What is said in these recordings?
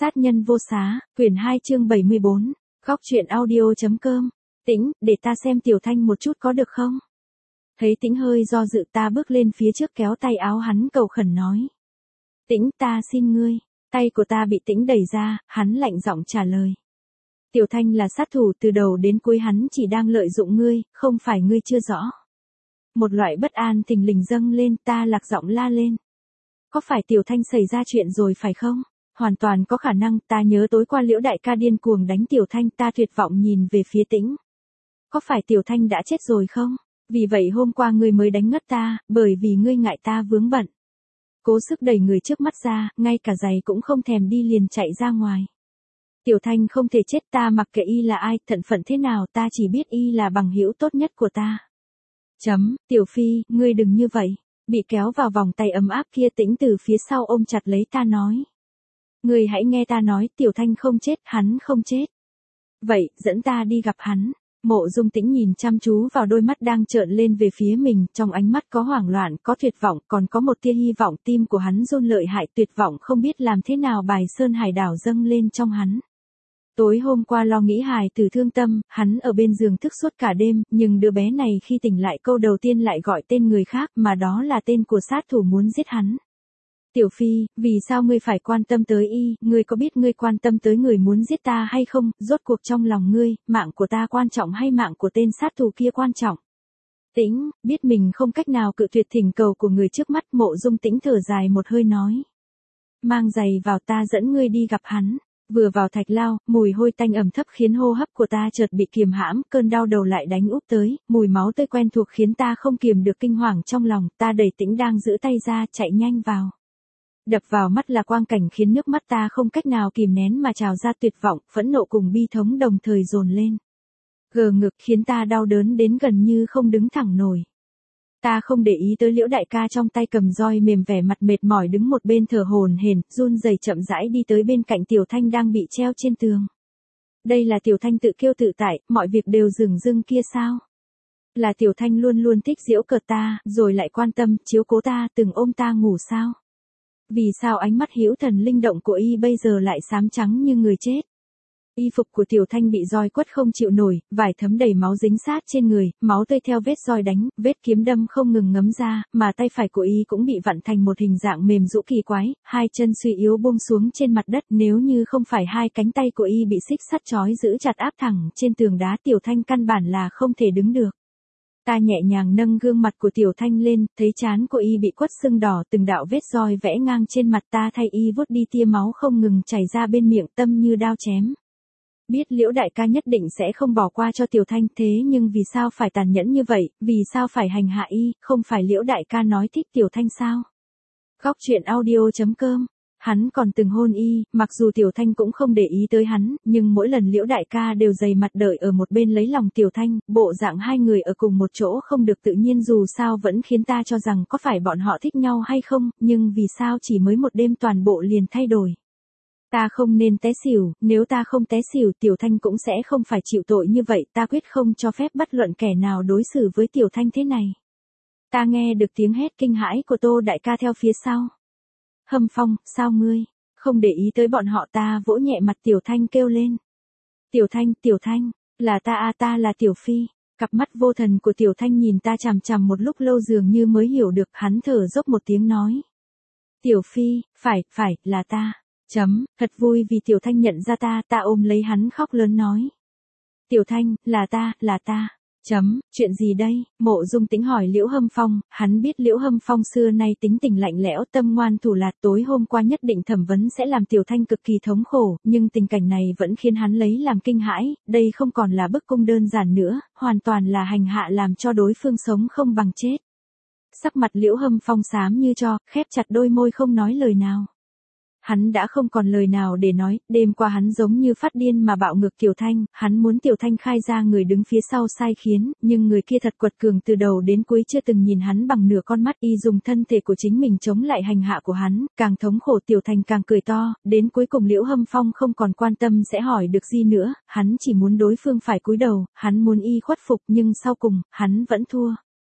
Sát nhân vô xá, quyển 2 chương 74, góc truyện audio.com. Tĩnh, để ta xem Tiểu Thanh một chút có được không? Thấy Tĩnh hơi do dự, ta bước lên phía trước kéo tay áo hắn cầu khẩn nói. Tĩnh, ta xin ngươi. Tay của ta bị Tĩnh đẩy ra, hắn lạnh giọng trả lời. Tiểu Thanh là sát thủ, từ đầu đến cuối hắn chỉ đang lợi dụng ngươi, không phải ngươi chưa rõ. Một loại bất an thình lình dâng lên, ta lạc giọng la lên. Có phải Tiểu Thanh xảy ra chuyện rồi phải không? Hoàn toàn có khả năng, ta nhớ tối qua Liễu đại ca điên cuồng đánh Tiểu Thanh, ta tuyệt vọng nhìn về phía Tĩnh. Có phải Tiểu Thanh đã chết rồi không? Vì vậy hôm qua ngươi mới đánh ngất ta, bởi vì ngươi ngại ta vướng bận. Cố sức đẩy người trước mắt ra, ngay cả giày cũng không thèm đi liền chạy ra ngoài. Tiểu Thanh không thể chết, ta mặc kệ y là ai, thân phận thế nào, ta chỉ biết y là bằng hữu tốt nhất của ta. Tiểu Phi, ngươi đừng như vậy. Bị kéo vào vòng tay ấm áp kia, Tĩnh từ phía sau ôm chặt lấy ta nói. Ngươi hãy nghe ta nói, Tiểu Thanh không chết, hắn không chết. Vậy, dẫn ta đi gặp hắn. Mộ Dung Tĩnh nhìn chăm chú vào đôi mắt đang trợn lên về phía mình, trong ánh mắt có hoảng loạn, có tuyệt vọng, còn có một tia hy vọng, tim của hắn run lợi hại, tuyệt vọng không biết làm thế nào bài sơn hải đảo dâng lên trong hắn. Tối hôm qua lo nghĩ hài tử thương tâm, hắn ở bên giường thức suốt cả đêm, nhưng đứa bé này khi tỉnh lại câu đầu tiên lại gọi tên người khác, mà đó là tên của sát thủ muốn giết hắn. Tiểu Phi, vì sao ngươi phải quan tâm tới y, ngươi có biết ngươi quan tâm tới người muốn giết ta hay không, rốt cuộc trong lòng ngươi, mạng của ta quan trọng hay mạng của tên sát thủ kia quan trọng? Tĩnh, biết mình không cách nào cự tuyệt thỉnh cầu của người trước mắt, Mộ Dung Tĩnh thở dài một hơi nói. Mang giày vào, ta dẫn ngươi đi gặp hắn. Vừa vào thạch lao, mùi hôi tanh ẩm thấp khiến hô hấp của ta chợt bị kiềm hãm, cơn đau đầu lại đánh úp tới, mùi máu tươi quen thuộc khiến ta không kiềm được kinh hoàng trong lòng, ta đẩy Tĩnh đang giữ tay ra, chạy nhanh vào. Đập vào mắt là quang cảnh khiến nước mắt ta không cách nào kìm nén mà trào ra, tuyệt vọng, phẫn nộ cùng bi thống đồng thời dồn lên. Gờ ngực khiến ta đau đớn đến gần như không đứng thẳng nổi. Ta không để ý tới Liễu đại ca trong tay cầm roi mềm, vẻ mặt mệt mỏi đứng một bên thở hổn hển, run rẩy chậm rãi đi tới bên cạnh Tiểu Thanh đang bị treo trên tường. Đây là Tiểu Thanh tự kiêu tự tại, mọi việc đều dửng dưng kia sao? Là Tiểu Thanh luôn luôn thích giễu cợt ta, rồi lại quan tâm, chiếu cố ta, từng ôm ta ngủ sao? Vì sao ánh mắt hữu thần linh động của y bây giờ lại xám trắng như người chết? Y phục của Tiểu Thanh bị roi quất không chịu nổi, vải thấm đầy máu dính sát trên người, máu tươi theo vết roi đánh, vết kiếm đâm không ngừng ngấm ra, mà tay phải của y cũng bị vặn thành một hình dạng mềm rũ kỳ quái, hai chân suy yếu buông xuống trên mặt đất, nếu như không phải hai cánh tay của y bị xích sắt trói giữ chặt áp thẳng trên tường đá, Tiểu Thanh căn bản là không thể đứng được. Ta nhẹ nhàng nâng gương mặt của Tiểu Thanh lên, thấy trán của y bị quất sưng đỏ, từng đạo vết roi vẽ ngang trên mặt, ta thay y vuốt đi tia máu không ngừng chảy ra bên miệng, tâm như đao chém. Biết Liễu đại ca nhất định sẽ không bỏ qua cho Tiểu Thanh, thế nhưng vì sao phải tàn nhẫn như vậy, vì sao phải hành hạ y, không phải Liễu đại ca nói thích Tiểu Thanh sao? Góc truyện audio.com. Hắn còn từng hôn y, mặc dù Tiểu Thanh cũng không để ý tới hắn, nhưng mỗi lần Liễu đại ca đều dày mặt đợi ở một bên lấy lòng Tiểu Thanh, bộ dạng hai người ở cùng một chỗ không được tự nhiên dù sao vẫn khiến ta cho rằng có phải bọn họ thích nhau hay không, nhưng vì sao chỉ mới một đêm toàn bộ liền thay đổi. Ta không nên té xỉu, nếu ta không té xỉu Tiểu Thanh cũng sẽ không phải chịu tội như vậy, ta quyết không cho phép bất luận kẻ nào đối xử với Tiểu Thanh thế này. Ta nghe được tiếng hét kinh hãi của Tô đại ca theo phía sau. Hâm Phong, sao ngươi? Không để ý tới bọn họ, ta vỗ nhẹ mặt Tiểu Thanh kêu lên. Tiểu Thanh, là ta à, ta là Tiểu Phi. Cặp mắt vô thần của Tiểu Thanh nhìn ta chằm chằm một lúc lâu dường như mới hiểu được, hắn thở dốc một tiếng nói. Tiểu Phi, phải, là ta. Thật vui vì Tiểu Thanh nhận ra ta, ta ôm lấy hắn khóc lớn nói. Tiểu Thanh, là ta. Chuyện gì đây? Mộ Dung Tĩnh hỏi Liễu Hâm Phong, hắn biết Liễu Hâm Phong xưa nay tính tình lạnh lẽo, tâm ngoan thủ lạt, tối hôm qua nhất định thẩm vấn sẽ làm Tiểu Thanh cực kỳ thống khổ, nhưng tình cảnh này vẫn khiến hắn lấy làm kinh hãi, đây không còn là bức cung đơn giản nữa, hoàn toàn là hành hạ làm cho đối phương sống không bằng chết. Sắc mặt Liễu Hâm Phong xám như tro, khép chặt đôi môi không nói lời nào. Hắn đã không còn lời nào để nói, đêm qua hắn giống như phát điên mà bạo ngược Tiểu Thanh, hắn muốn Tiểu Thanh khai ra người đứng phía sau sai khiến, nhưng người kia thật quật cường, từ đầu đến cuối chưa từng nhìn hắn bằng nửa con mắt, y dùng thân thể của chính mình chống lại hành hạ của hắn, càng thống khổ Tiểu Thanh càng cười to, đến cuối cùng Liễu Hâm Phong không còn quan tâm sẽ hỏi được gì nữa, hắn chỉ muốn đối phương phải cúi đầu, hắn muốn y khuất phục, nhưng sau cùng, hắn vẫn thua.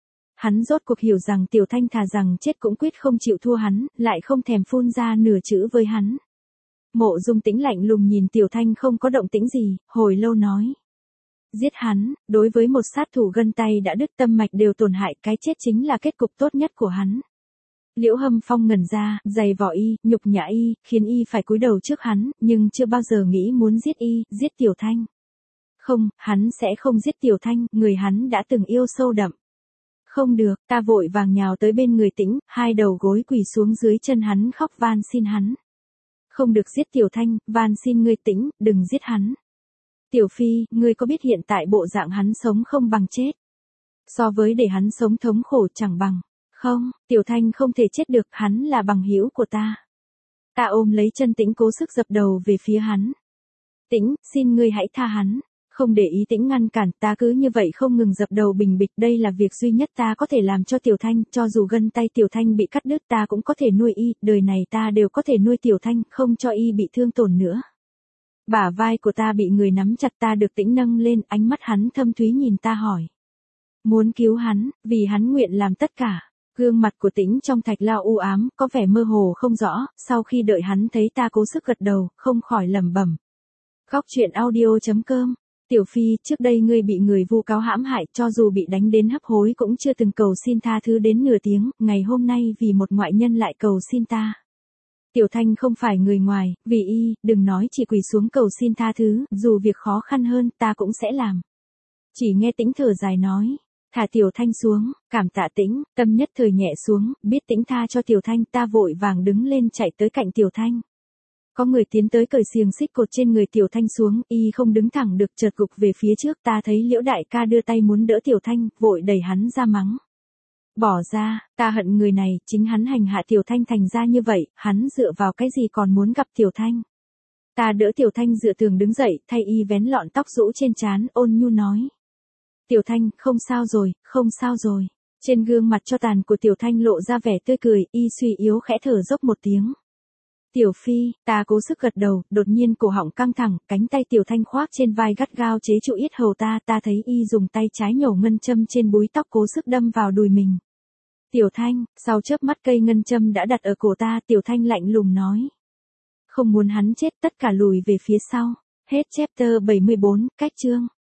Hắn rốt cuộc hiểu rằng Tiểu Thanh thà rằng chết cũng quyết không chịu thua hắn, lại không thèm phun ra nửa chữ với hắn. Mộ Dung Tĩnh lạnh lùng nhìn Tiểu Thanh không có động tĩnh gì, hồi lâu nói. Giết hắn, đối với một sát thủ gân tay đã đứt tâm mạch đều tổn hại, cái chết chính là kết cục tốt nhất của hắn. Liễu Hâm Phong ngẩn ra, giày vò y, nhục nhã y, khiến y phải cúi đầu trước hắn, nhưng chưa bao giờ nghĩ muốn giết y, giết Tiểu Thanh. Không, hắn sẽ không giết Tiểu Thanh, người hắn đã từng yêu sâu đậm. Không được, ta vội vàng nhào tới bên người Tĩnh, hai đầu gối quỳ xuống dưới chân hắn khóc van xin hắn. Không được giết Tiểu Thanh, van xin ngươi Tĩnh, đừng giết hắn. Tiểu Phi, ngươi có biết hiện tại bộ dạng hắn sống không bằng chết. So với để hắn sống thống khổ chẳng bằng. Không, Tiểu Thanh không thể chết được, hắn là bằng hữu của ta. Ta ôm lấy chân Tĩnh cố sức dập đầu về phía hắn. Tĩnh, xin ngươi hãy tha hắn. Không để ý Tĩnh ngăn cản, ta cứ như vậy không ngừng dập đầu bình bịch, đây là việc duy nhất ta có thể làm cho Tiểu Thanh, cho dù gân tay Tiểu Thanh bị cắt đứt ta cũng có thể nuôi y, đời này ta đều có thể nuôi Tiểu Thanh, không cho y bị thương tổn nữa. Bả vai của ta bị người nắm chặt, ta được Tĩnh nâng lên, ánh mắt hắn thâm thúy nhìn ta hỏi. Muốn cứu hắn, vì hắn nguyện làm tất cả. Gương mặt của Tĩnh trong thạch lao u ám, có vẻ mơ hồ không rõ, sau khi đợi hắn thấy ta cố sức gật đầu, không khỏi lẩm bẩm. Góc truyện audio.com. Tiểu Phi, trước đây ngươi bị người vu cáo hãm hại, cho dù bị đánh đến hấp hối cũng chưa từng cầu xin tha thứ đến nửa tiếng, ngày hôm nay vì một ngoại nhân lại cầu xin ta. Tiểu Thanh không phải người ngoài, vì y, đừng nói chỉ quỳ xuống cầu xin tha thứ, dù việc khó khăn hơn, ta cũng sẽ làm. Chỉ nghe Tĩnh thở dài nói, thả Tiểu Thanh xuống, cảm tạ Tĩnh, tâm nhất thời nhẹ xuống, biết Tĩnh tha cho Tiểu Thanh, ta vội vàng đứng lên chạy tới cạnh Tiểu Thanh. Có người tiến tới cởi xiềng xích cột trên người Tiểu Thanh xuống, y không đứng thẳng được chợt gục về phía trước, ta thấy Liễu đại ca đưa tay muốn đỡ Tiểu Thanh, vội đẩy hắn ra mắng. Bỏ ra, ta hận người này, chính hắn hành hạ Tiểu Thanh thành ra như vậy, hắn dựa vào cái gì còn muốn gặp Tiểu Thanh. Ta đỡ Tiểu Thanh dựa tường đứng dậy, thay y vén lọn tóc rũ trên trán, ôn nhu nói. Tiểu Thanh, không sao rồi, không sao rồi. Trên gương mặt cho tàn của Tiểu Thanh lộ ra vẻ tươi cười, y suy yếu khẽ thở dốc một tiếng. Tiểu Phi, ta cố sức gật đầu, đột nhiên cổ họng căng thẳng, cánh tay Tiểu Thanh khoác trên vai gắt gao chế trụ yết hầu ta thấy y dùng tay trái nhổ ngân châm trên búi tóc cố sức đâm vào đùi mình. Tiểu Thanh, sau chớp mắt cây ngân châm đã đặt ở cổ ta, Tiểu Thanh lạnh lùng nói. Không muốn hắn chết, tất cả lùi về phía sau. Hết chapter 74, cách chương.